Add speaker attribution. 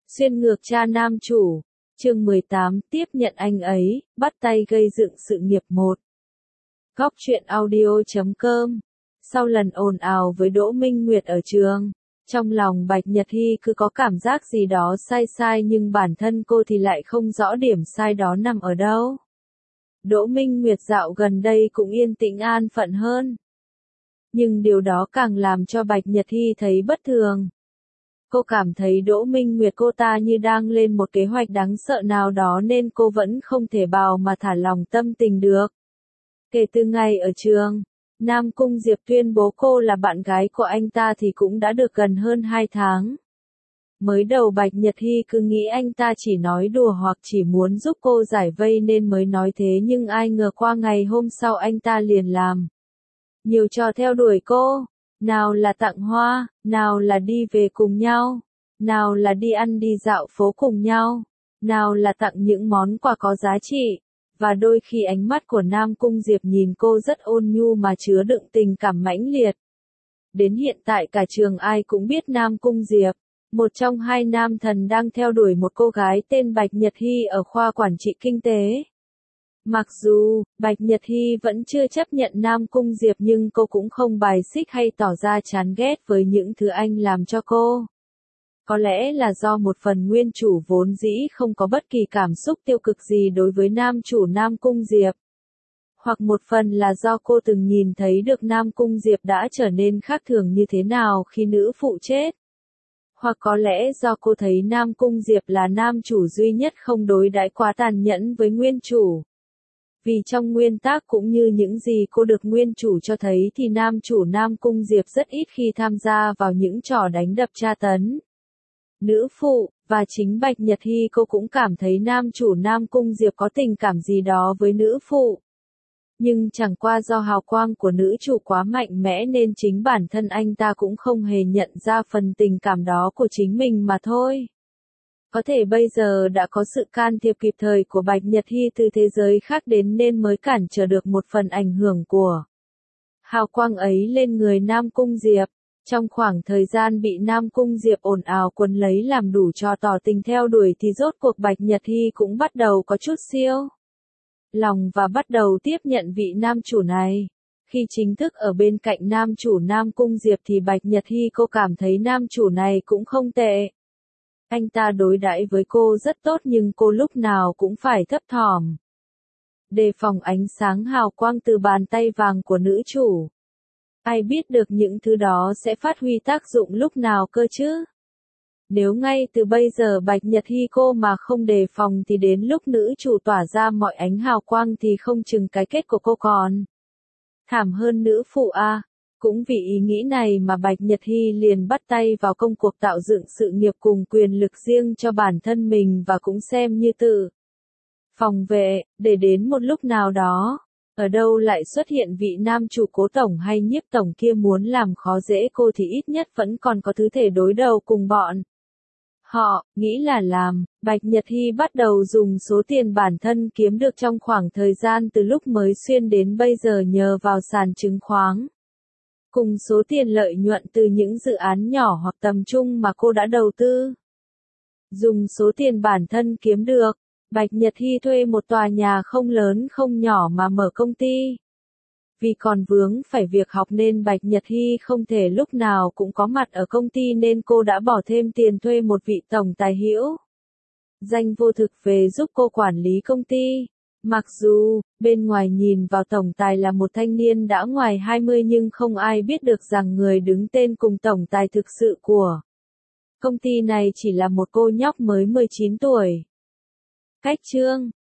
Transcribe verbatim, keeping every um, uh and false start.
Speaker 1: Xuyên ngược cha nam chủ. Chương mười tám, tiếp nhận anh ấy, bắt tay gây dựng sự nghiệp một. Góc truyện audio chấm com. Sau lần ồn ào với Đỗ Minh Nguyệt ở trường, trong lòng Bạch Nhật Hy cứ có cảm giác gì đó sai sai, nhưng bản thân cô thì lại không rõ điểm sai đó nằm ở đâu. Đỗ Minh Nguyệt dạo gần đây cũng yên tĩnh an phận hơn. Nhưng điều đó càng làm cho Bạch Nhật Hy thấy bất thường. Cô cảm thấy Đỗ Minh Nguyệt cô ta như đang lên một kế hoạch đáng sợ nào đó, nên cô vẫn không thể bào mà thả lòng tâm tình được. Kể từ ngày ở trường, Nam Cung Diệp tuyên bố cô là bạn gái của anh ta thì cũng đã được gần hơn hai tháng. Mới đầu Bạch Nhật Hy cứ nghĩ anh ta chỉ nói đùa hoặc chỉ muốn giúp cô giải vây nên mới nói thế, nhưng ai ngờ qua ngày hôm sau anh ta liền làm nhiều trò theo đuổi cô. Nào là tặng hoa, nào là đi về cùng nhau, nào là đi ăn đi dạo phố cùng nhau, nào là tặng những món quà có giá trị. Và đôi khi ánh mắt của Nam Cung Diệp nhìn cô rất ôn nhu mà chứa đựng tình cảm mãnh liệt. Đến hiện tại cả trường ai cũng biết Nam Cung Diệp, một trong hai nam thần đang theo đuổi một cô gái tên Bạch Nhật Hy ở khoa quản trị kinh tế. Mặc dù, Bạch Nhật Hy vẫn chưa chấp nhận Nam Cung Diệp, nhưng cô cũng không bài xích hay tỏ ra chán ghét với những thứ anh làm cho cô. Có lẽ là do một phần nguyên chủ vốn dĩ không có bất kỳ cảm xúc tiêu cực gì đối với nam chủ Nam Cung Diệp. Hoặc một phần là do cô từng nhìn thấy được Nam Cung Diệp đã trở nên khác thường như thế nào khi nữ phụ chết. Hoặc có lẽ do cô thấy Nam Cung Diệp là nam chủ duy nhất không đối đãi quá tàn nhẫn với nguyên chủ. Vì trong nguyên tác cũng như những gì cô được nguyên chủ cho thấy thì nam chủ Nam Cung Diệp rất ít khi tham gia vào những trò đánh đập tra tấn nữ phụ, và chính Bạch Nhật Hy cô cũng cảm thấy nam chủ Nam Cung Diệp có tình cảm gì đó với nữ phụ. Nhưng chẳng qua do hào quang của nữ chủ quá mạnh mẽ nên chính bản thân anh ta cũng không hề nhận ra phần tình cảm đó của chính mình mà thôi. Có thể bây giờ đã có sự can thiệp kịp thời của Bạch Nhật Hy từ thế giới khác đến nên mới cản trở được một phần ảnh hưởng của hào quang ấy lên người Nam Cung Diệp. Trong khoảng thời gian bị Nam Cung Diệp ồn ào quấn lấy làm đủ trò tỏ tình theo đuổi thì rốt cuộc Bạch Nhật Hy cũng bắt đầu có chút siêu lòng và bắt đầu tiếp nhận vị nam chủ này. Khi chính thức ở bên cạnh nam chủ Nam Cung Diệp thì Bạch Nhật Hy cô cảm thấy nam chủ này cũng không tệ. Anh ta đối đãi với cô rất tốt nhưng cô lúc nào cũng phải thấp thỏm đề phòng ánh sáng hào quang từ bàn tay vàng của nữ chủ. Ai biết được những thứ đó sẽ phát huy tác dụng lúc nào cơ chứ? Nếu ngay từ bây giờ Bạch Nhật Hy cô mà không đề phòng thì đến lúc nữ chủ tỏa ra mọi ánh hào quang thì không chừng cái kết của cô còn thảm hơn nữ phụ a. Cũng vì ý nghĩ này mà Bạch Nhật Hy liền bắt tay vào công cuộc tạo dựng sự nghiệp cùng quyền lực riêng cho bản thân mình, và cũng xem như tự phòng vệ, để đến một lúc nào đó, ở đâu lại xuất hiện vị nam chủ Cố tổng hay Nhiếp tổng kia muốn làm khó dễ cô thì ít nhất vẫn còn có thứ thể đối đầu cùng bọn họ. Nghĩ là làm, Bạch Nhật Hy bắt đầu dùng số tiền bản thân kiếm được trong khoảng thời gian từ lúc mới xuyên đến bây giờ nhờ vào sàn chứng khoán, cùng số tiền lợi nhuận từ những dự án nhỏ hoặc tầm trung mà cô đã đầu tư. Dùng số tiền bản thân kiếm được, Bạch Nhật Hy thuê một tòa nhà không lớn không nhỏ mà mở công ty. Vì còn vướng phải việc học nên Bạch Nhật Hy không thể lúc nào cũng có mặt ở công ty, nên cô đã bỏ thêm tiền thuê một vị tổng tài hữu danh vô thực về giúp cô quản lý công ty. Mặc dù, bên ngoài nhìn vào tổng tài là một thanh niên đã ngoài hai mươi, nhưng không ai biết được rằng người đứng tên cùng tổng tài thực sự của công ty này chỉ là một cô nhóc mới mười chín tuổi. Cách chương